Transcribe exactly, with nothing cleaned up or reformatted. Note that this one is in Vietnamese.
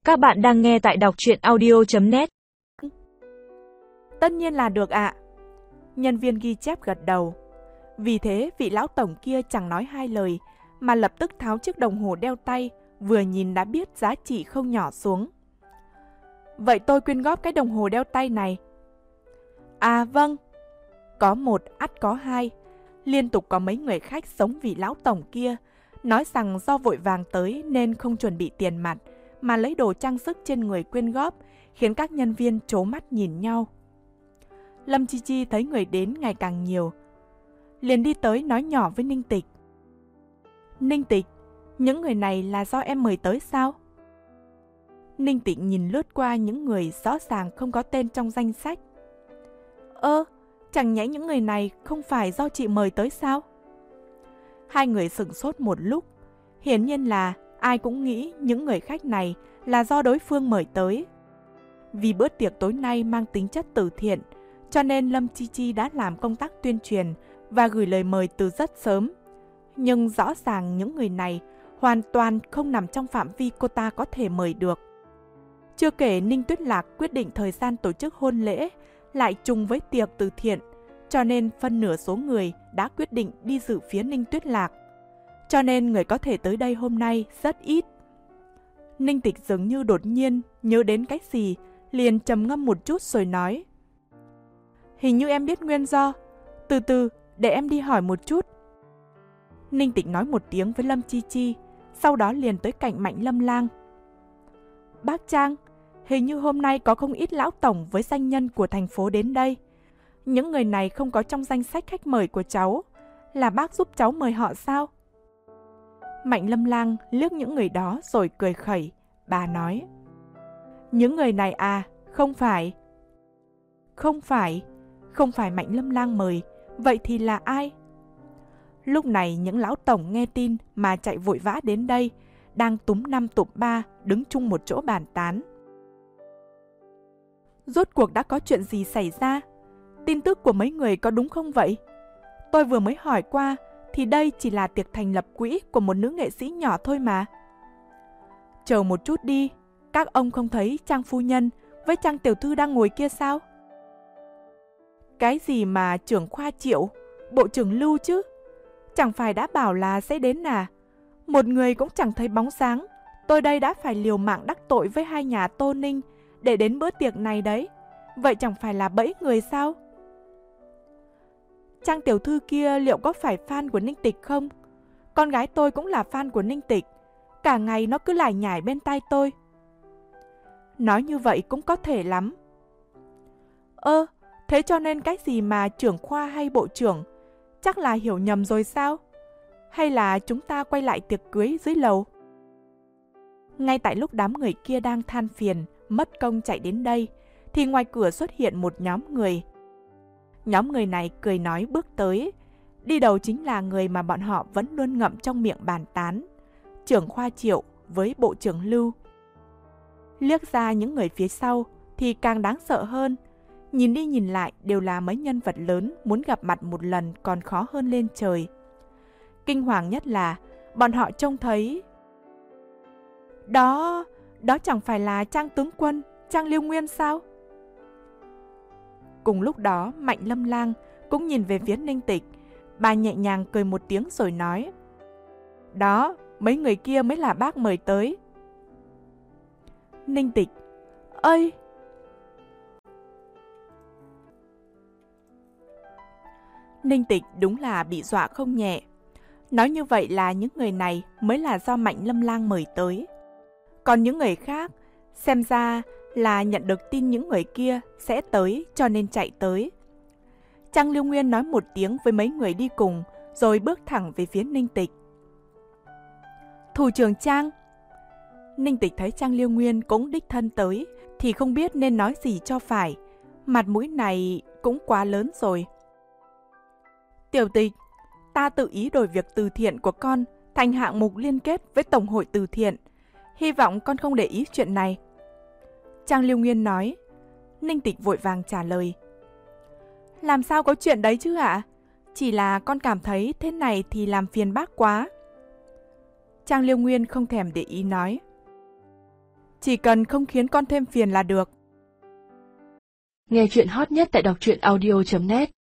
Các bạn đang nghe tại đọc truyện audio chấm net. Tất nhiên là được ạ. Nhân viên ghi chép gật đầu. Vì thế vị lão tổng kia chẳng nói hai lời mà lập tức tháo chiếc đồng hồ đeo tay, vừa nhìn đã biết giá trị không nhỏ xuống. Vậy tôi quyên góp cái đồng hồ đeo tay này. À vâng. Có một ắt có hai. Liên tục có mấy người khách giống vị lão tổng kia, nói rằng do vội vàng tới nên không chuẩn bị tiền mặt, mà lấy đồ trang sức trên người quyên góp, khiến các nhân viên trố mắt nhìn nhau. Lâm Chi Chi thấy người đến ngày càng nhiều, liền đi tới nói nhỏ với Ninh Tịch. Ninh Tịch, những người này là do em mời tới sao? Ninh Tịch nhìn lướt qua những người rõ ràng không có tên trong danh sách. Ơ, chẳng nhẽ những người này không phải do chị mời tới sao? Hai người sửng sốt một lúc, hiển nhiên là ai cũng nghĩ những người khách này là do đối phương mời tới. Vì bữa tiệc tối nay mang tính chất từ thiện, cho nên Lâm Chi Chi đã làm công tác tuyên truyền và gửi lời mời từ rất sớm. Nhưng rõ ràng những người này hoàn toàn không nằm trong phạm vi cô ta có thể mời được. Chưa kể Ninh Tuyết Lạc quyết định thời gian tổ chức hôn lễ lại trùng với tiệc từ thiện, cho nên phân nửa số người đã quyết định đi dự phía Ninh Tuyết Lạc. Cho nên người có thể tới đây hôm nay rất ít. Ninh Tịch dường như đột nhiên nhớ đến cái gì, liền trầm ngâm một chút rồi nói. Hình như em biết nguyên do. Từ từ, để em đi hỏi một chút. Ninh Tịch nói một tiếng với Lâm Chi Chi, sau đó liền tới cạnh Mạnh Lâm Lang. Bác Trang, hình như hôm nay có không ít lão tổng với danh nhân của thành phố đến đây. Những người này không có trong danh sách khách mời của cháu. Là bác giúp cháu mời họ sao? Mạnh Lâm Lang liếc những người đó rồi cười khẩy. Bà nói. Những người này à, không phải. Không phải, không phải Mạnh Lâm Lang mời. Vậy thì là ai? Lúc này những lão tổng nghe tin mà chạy vội vã đến đây, đang túm năm tụm ba đứng chung một chỗ bàn tán. Rốt cuộc đã có chuyện gì xảy ra? Tin tức của mấy người có đúng không vậy? Tôi vừa mới hỏi qua thì đây chỉ là tiệc thành lập quỹ của một nữ nghệ sĩ nhỏ thôi mà. Chờ một chút đi, các ông không thấy Trang phu nhân với Trang tiểu thư đang ngồi kia sao? Cái gì mà trưởng khoa Triệu, bộ trưởng Lưu chứ? Chẳng phải đã bảo là sẽ đến à? Một người cũng chẳng thấy bóng dáng. Tôi đây đã phải liều mạng đắc tội với hai nhà Tô Ninh để đến bữa tiệc này đấy. Vậy chẳng phải là bẫy người sao? Trang tiểu thư kia liệu có phải fan của Ninh Tịch không? Con gái tôi cũng là fan của Ninh Tịch. Cả ngày nó cứ lải nhải bên tai tôi. Nói như vậy cũng có thể lắm. Ơ, thế cho nên cái gì mà trưởng khoa hay bộ trưởng? Chắc là hiểu nhầm rồi sao? Hay là chúng ta quay lại tiệc cưới dưới lầu? Ngay tại lúc đám người kia đang than phiền, mất công chạy đến đây, thì ngoài cửa xuất hiện một nhóm người. Nhóm người này cười nói bước tới. Đi đầu chính là người mà bọn họ vẫn luôn ngậm trong miệng bàn tán. Trưởng khoa Triệu với bộ trưởng Lưu. Liếc ra những người phía sau thì càng đáng sợ hơn. Nhìn đi nhìn lại đều là mấy nhân vật lớn, muốn gặp mặt một lần còn khó hơn lên trời. Kinh hoàng nhất là bọn họ trông thấy... Đó, đó chẳng phải là Trang tướng quân, Trang Liêu Nguyên sao? Cùng lúc đó Mạnh Lâm Lang cũng nhìn về phía Ninh Tịch. Bà nhẹ nhàng cười một tiếng rồi nói. Đó, mấy người kia mới là bác mời tới. Ninh Tịch. Ơi! Ninh Tịch đúng là bị dọa không nhẹ. Nói như vậy là những người này mới là do Mạnh Lâm Lang mời tới. Còn những người khác, xem ra là nhận được tin những người kia sẽ tới cho nên chạy tới. Trang Liêu Nguyên nói một tiếng với mấy người đi cùng, rồi bước thẳng về phía Ninh Tịch. Thủ trưởng Trang. Ninh Tịch thấy Trang Liêu Nguyên cũng đích thân tới, thì không biết nên nói gì cho phải. Mặt mũi này cũng quá lớn rồi. Tiểu Tịch, ta tự ý đổi việc từ thiện của con thành hạng mục liên kết với Tổng hội từ thiện. Hy vọng con không để ý chuyện này. Trang Liêu Nguyên nói. Ninh Tịch vội vàng trả lời. Làm sao có chuyện đấy chứ ạ? Chỉ là con cảm thấy thế này thì làm phiền bác quá. Trang Liêu Nguyên không thèm để ý nói. chỉ cần không khiến con thêm phiền là được. Nghe chuyện hot nhất tại đọc truyện audio chấm net